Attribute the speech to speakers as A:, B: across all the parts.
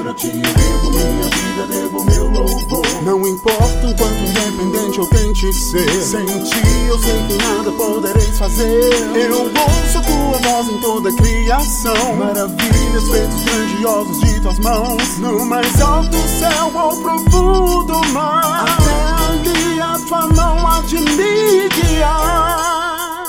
A: Senhor, a ti eu devo minha vida, devo meu louvor.
B: Não importa o quanto independente eu tente ser, sem ti eu sei que nada podereis fazer. Eu ouço tua voz em toda a criação, maravilhas, feitos grandiosos de tuas mãos. No mais alto céu ou profundo mar, até ali a tua mão há de me guiar.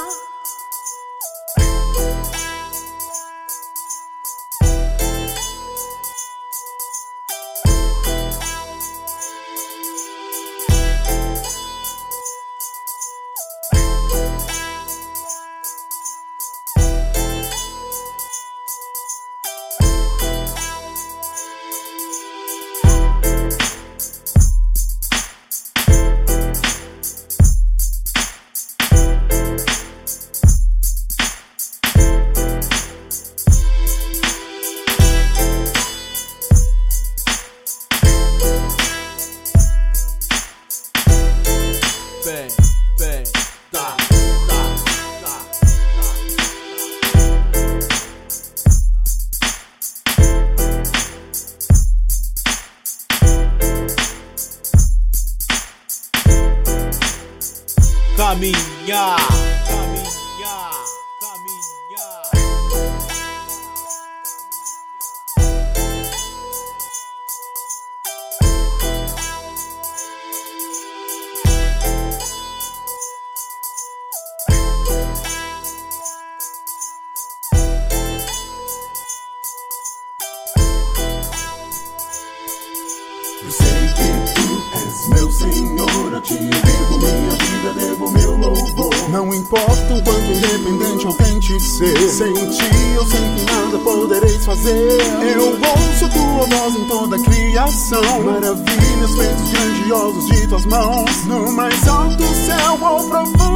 C: Caminhar.
A: Eu sei que tu és meu Senhor, a ti eu devo minha vida, devo meu louvor.
B: Não importa o quanto independente eu tente ser, sem ti eu sei que nada podereis fazer. Eu ouço tua voz em toda a criação, maravilhas, feitos grandiosos de tuas mãos. No mais alto céu ou profundo